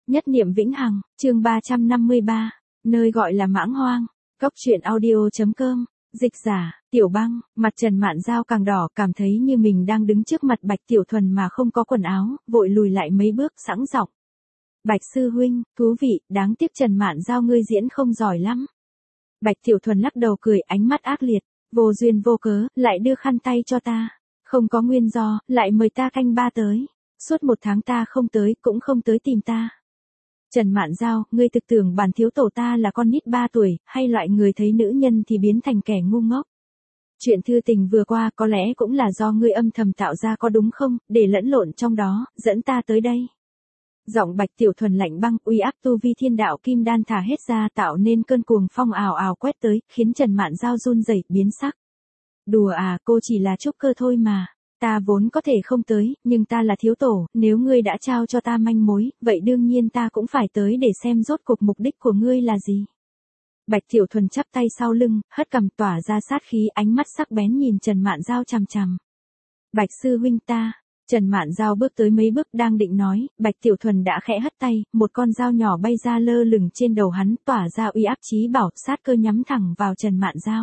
Nhất niệm vĩnh hằng, chương 353, nơi gọi là mãng hoang, cốc truyện audio.com, dịch giả, Tiểu Băng, mặt Trần Mạn Dao càng đỏ, cảm thấy như mình đang đứng trước mặt Bạch Tiểu Thuần mà không có quần áo, vội lùi lại mấy bước sẵn giọng. Bạch sư huynh, thú vị, đáng tiếc Trần Mạn Dao ngươi diễn không giỏi lắm. Bạch Tiểu Thuần lắc đầu cười, ánh mắt ác liệt, vô duyên vô cớ, lại đưa khăn tay cho ta. Không có nguyên do, lại mời ta canh ba tới. Suốt 1 tháng ta không tới, cũng không tới tìm ta. Trần Mạn Dao, ngươi thực tưởng bản thiếu tổ ta là con nít 3 tuổi, hay loại người thấy nữ nhân thì biến thành kẻ ngu ngốc. Chuyện thư tình vừa qua có lẽ cũng là do ngươi âm thầm tạo ra có đúng không, để lẫn lộn trong đó, dẫn ta tới đây. Giọng Bạch Tiểu Thuần lạnh băng, uy áp tu vi thiên đạo kim đan thả hết ra, tạo nên cơn cuồng phong ào ào quét tới, khiến Trần Mạn Dao run rẩy, biến sắc. Đùa à, cô chỉ là trúc cơ thôi mà. Ta vốn có thể không tới, nhưng ta là thiếu tổ, nếu ngươi đã trao cho ta manh mối, vậy đương nhiên ta cũng phải tới để xem rốt cuộc mục đích của ngươi là gì. Bạch Tiểu Thuần chắp tay sau lưng, hất cằm tỏa ra sát khí, ánh mắt sắc bén nhìn Trần Mạn Dao chằm chằm. Bạch sư huynh ta. Trần Mạn Dao bước tới mấy bước đang định nói, Bạch Tiểu Thuần đã khẽ hất tay, một con dao nhỏ bay ra lơ lửng trên đầu hắn, tỏa ra uy áp chí bảo, sát cơ nhắm thẳng vào Trần Mạn Dao.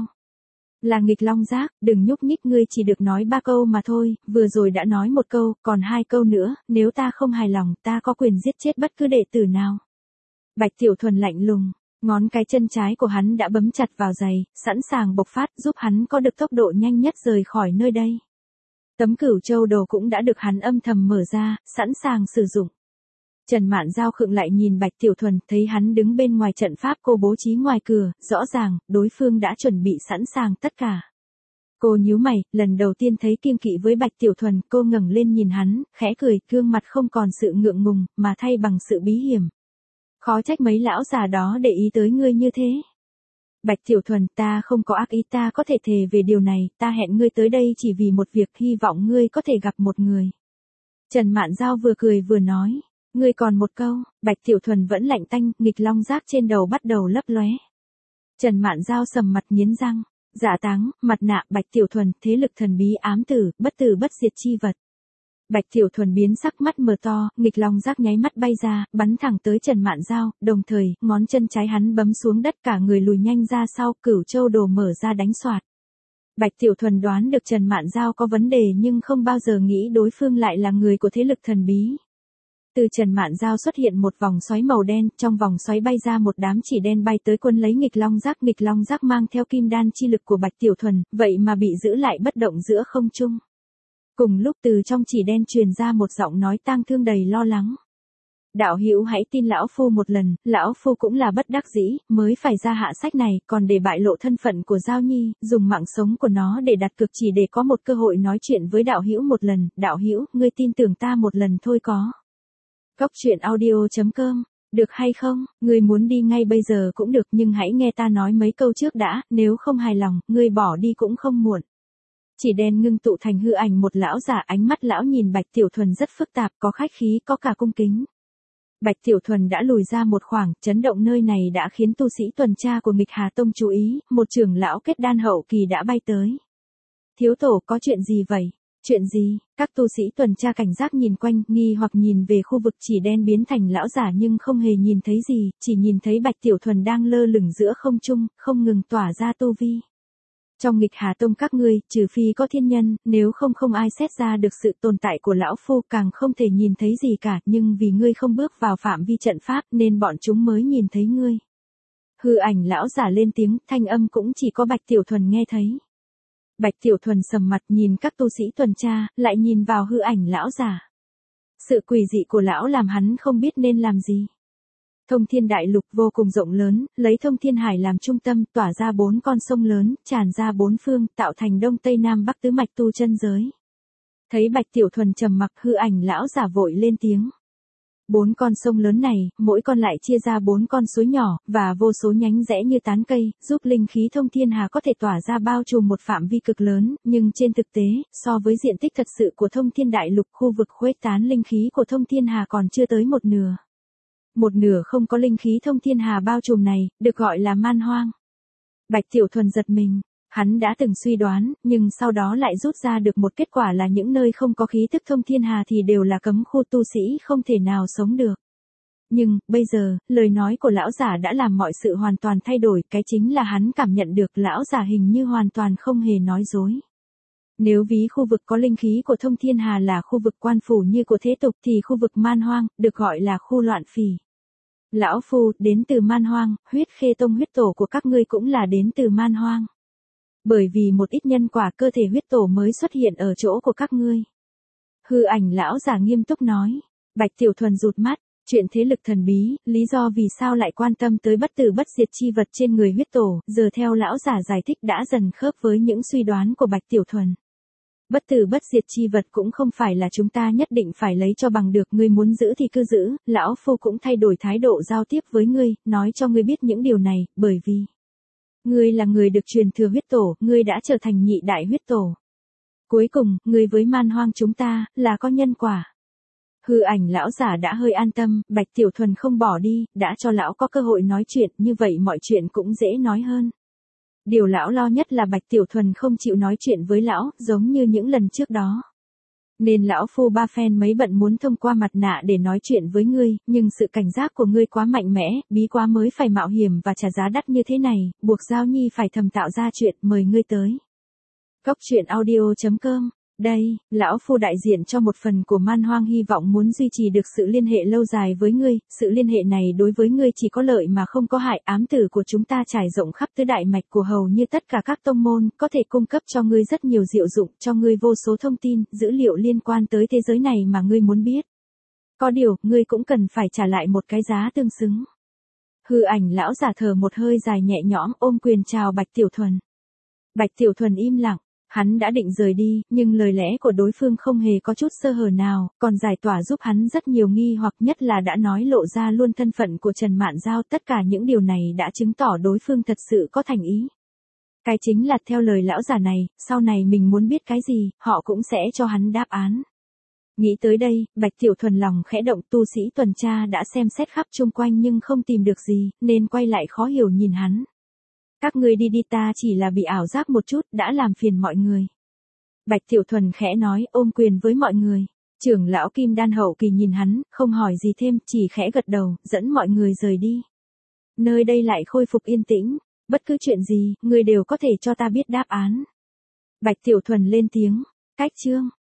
Là nghịch long giác, đừng nhúc nhích, ngươi chỉ được nói 3 câu mà thôi, vừa rồi đã nói 1 câu, còn 2 câu nữa, nếu ta không hài lòng, ta có quyền giết chết bất cứ đệ tử nào. Bạch Tiểu Thuần lạnh lùng, ngón cái chân trái của hắn đã bấm chặt vào giày, sẵn sàng bộc phát, giúp hắn có được tốc độ nhanh nhất rời khỏi nơi đây. Tấm Cửu Châu đồ cũng đã được hắn âm thầm mở ra, sẵn sàng sử dụng. Trần Mạn Dao khựng lại nhìn Bạch Tiểu Thuần, thấy hắn đứng bên ngoài trận pháp cô bố trí ngoài cửa, rõ ràng, đối phương đã chuẩn bị sẵn sàng tất cả. Cô nhíu mày, lần đầu tiên thấy kiêng kỵ với Bạch Tiểu Thuần, cô ngẩng lên nhìn hắn, khẽ cười, gương mặt không còn sự ngượng ngùng, mà thay bằng sự bí hiểm. Khó trách mấy lão già đó để ý tới ngươi như thế. Bạch Tiểu Thuần, ta không có ác ý, ta có thể thề về điều này, ta hẹn ngươi tới đây chỉ vì một việc, hy vọng ngươi có thể gặp một người. Trần Mạn Dao vừa cười vừa nói. Ngươi còn 1 câu, Bạch Tiểu Thuần vẫn lạnh tanh, nghịch long giác trên đầu bắt đầu lấp lóe. Trần Mạn Dao sầm mặt nghiến răng, dạ táng, mặt nạ, Bạch Tiểu Thuần, thế lực thần bí ám tử bất diệt chi vật. Bạch Tiểu Thuần biến sắc, mắt mở to, nghịch long giác nháy mắt bay ra, bắn thẳng tới Trần Mạn Dao, đồng thời, ngón chân trái hắn bấm xuống đất, cả người lùi nhanh ra sau, Cửu Châu đồ mở ra đánh soạt. Bạch Tiểu Thuần đoán được Trần Mạn Dao có vấn đề nhưng không bao giờ nghĩ đối phương lại là người của thế lực thần bí. Từ Trần Mạn Dao xuất hiện một vòng xoáy màu đen, trong vòng xoáy bay ra một đám chỉ đen bay tới quân lấy nghịch long giác mang theo kim đan chi lực của Bạch Tiểu Thuần, vậy mà bị giữ lại bất động giữa không trung. Cùng lúc từ trong chỉ đen truyền ra một giọng nói tang thương đầy lo lắng. Đạo hữu hãy tin lão phu một lần, lão phu cũng là bất đắc dĩ, mới phải ra hạ sách này, còn để bại lộ thân phận của Giao Nhi, dùng mạng sống của nó để đặt cược chỉ để có một cơ hội nói chuyện với đạo hữu một lần, đạo hữu, ngươi tin tưởng ta một lần thôi có. Cốc truyện audio.com, được hay không, ngươi muốn đi ngay bây giờ cũng được nhưng hãy nghe ta nói mấy câu trước đã, nếu không hài lòng, ngươi bỏ đi cũng không muộn. Chỉ đen ngưng tụ thành hư ảnh một lão giả, ánh mắt lão nhìn Bạch Tiểu Thuần rất phức tạp, có khách khí, có cả cung kính. Bạch Tiểu Thuần đã lùi ra một khoảng, chấn động nơi này đã khiến tu sĩ tuần tra của Nghịch Hà Tông chú ý, một trưởng lão kết đan hậu kỳ đã bay tới. Thiếu tổ, có chuyện gì vậy? Chuyện gì? Các tu sĩ tuần tra cảnh giác nhìn quanh, nghi hoặc nhìn về khu vực chỉ đen biến thành lão giả nhưng không hề nhìn thấy gì, chỉ nhìn thấy Bạch Tiểu Thuần đang lơ lửng giữa không trung, không ngừng tỏa ra tu vi. Trong Nghịch Hà Tông các ngươi, trừ phi có thiên nhân, nếu không ai xét ra được sự tồn tại của lão phu, càng không thể nhìn thấy gì cả, nhưng vì ngươi không bước vào phạm vi trận pháp nên bọn chúng mới nhìn thấy ngươi. Hư ảnh lão giả lên tiếng, thanh âm cũng chỉ có Bạch Tiểu Thuần nghe thấy. Bạch Tiểu Thuần sầm mặt nhìn các tu sĩ tuần tra, lại nhìn vào hư ảnh lão giả. Sự quỷ dị của lão làm hắn không biết nên làm gì. Thông Thiên Đại Lục vô cùng rộng lớn, lấy Thông Thiên Hải làm trung tâm, tỏa ra 4 con sông lớn, tràn ra 4 phương, tạo thành Đông Tây Nam Bắc tứ mạch tu chân giới. Thấy Bạch Tiểu Thuần trầm mặc, hư ảnh lão giả vội lên tiếng. 4 con sông lớn này, mỗi con lại chia ra 4 con suối nhỏ, và vô số nhánh rẽ như tán cây, giúp linh khí Thông Thiên Hà có thể tỏa ra bao trùm một phạm vi cực lớn, nhưng trên thực tế, so với diện tích thật sự của Thông Thiên Đại Lục, khu vực khuếch tán linh khí của Thông Thiên Hà còn chưa tới một nửa. Một nửa không có linh khí Thông Thiên Hà bao trùm này, được gọi là man hoang. Bạch Tiểu Thuần giật mình. Hắn đã từng suy đoán, nhưng sau đó lại rút ra được một kết quả là những nơi không có khí tức Thông Thiên Hà thì đều là cấm khu, tu sĩ không thể nào sống được. Nhưng, bây giờ, lời nói của lão giả đã làm mọi sự hoàn toàn thay đổi, cái chính là hắn cảm nhận được lão giả hình như hoàn toàn không hề nói dối. Nếu ví khu vực có linh khí của Thông Thiên Hà là khu vực quan phủ như của thế tục thì khu vực man hoang, được gọi là khu loạn phì. Lão Phu, đến từ man hoang, huyết khê tông huyết tổ của các ngươi cũng là đến từ man hoang. Bởi vì một ít nhân quả cơ thể huyết tổ mới xuất hiện ở chỗ của các ngươi. Hư ảnh lão giả nghiêm túc nói. Bạch Tiểu Thuần rụt mắt, chuyện thế lực thần bí, lý do vì sao lại quan tâm tới bất tử bất diệt chi vật trên người huyết tổ, giờ theo lão giả giải thích đã dần khớp với những suy đoán của Bạch Tiểu Thuần. Bất tử bất diệt chi vật cũng không phải là chúng ta nhất định phải lấy cho bằng được, ngươi muốn giữ thì cứ giữ, lão Phu cũng thay đổi thái độ giao tiếp với ngươi, nói cho ngươi biết những điều này, bởi vì ngươi là người được truyền thừa huyết tổ, ngươi đã trở thành nhị đại huyết tổ. Cuối cùng, ngươi với man hoang chúng ta, là có nhân quả. Hư ảnh lão giả đã hơi an tâm, Bạch Tiểu Thuần không bỏ đi, đã cho lão có cơ hội nói chuyện, như vậy mọi chuyện cũng dễ nói hơn. Điều lão lo nhất là Bạch Tiểu Thuần không chịu nói chuyện với lão, giống như những lần trước đó. Nên lão Phu ba phen mấy bận muốn thông qua mặt nạ để nói chuyện với ngươi, nhưng sự cảnh giác của ngươi quá mạnh mẽ, bí quá mới phải mạo hiểm và trả giá đắt như thế này, buộc Giao Nhi phải thầm tạo ra chuyện, mời ngươi tới. Cốc truyện audio.com. Đây, lão Phu đại diện cho một phần của man hoang hy vọng muốn duy trì được sự liên hệ lâu dài với ngươi, sự liên hệ này đối với ngươi chỉ có lợi mà không có hại, ám tử của chúng ta trải rộng khắp tứ đại mạch của hầu như tất cả các tông môn, có thể cung cấp cho ngươi rất nhiều diệu dụng, cho ngươi vô số thông tin, dữ liệu liên quan tới thế giới này mà ngươi muốn biết. Có điều, ngươi cũng cần phải trả lại một cái giá tương xứng. Hư ảnh lão giả thở một hơi dài nhẹ nhõm, ôm quyền chào Bạch Tiểu Thuần. Bạch Tiểu Thuần im lặng. Hắn đã định rời đi, nhưng lời lẽ của đối phương không hề có chút sơ hở nào, còn giải tỏa giúp hắn rất nhiều nghi hoặc, nhất là đã nói lộ ra luôn thân phận của Trần Mạn Giao, tất cả những điều này đã chứng tỏ đối phương thật sự có thành ý. Cái chính là theo lời lão giả này, sau này mình muốn biết cái gì, họ cũng sẽ cho hắn đáp án. Nghĩ tới đây, Bạch Tiểu Thuần lòng khẽ động, tu sĩ tuần tra đã xem xét khắp chung quanh nhưng không tìm được gì, nên quay lại khó hiểu nhìn hắn. Các ngươi đi đi, ta chỉ là bị ảo giác một chút, đã làm phiền mọi người. Bạch Tiểu Thuần khẽ nói, ôm quyền với mọi người. Trưởng lão Kim Đan hậu kỳ nhìn hắn, không hỏi gì thêm, chỉ khẽ gật đầu, dẫn mọi người rời đi. Nơi đây lại khôi phục yên tĩnh, bất cứ chuyện gì, ngươi đều có thể cho ta biết đáp án. Bạch Tiểu Thuần lên tiếng, cách chương.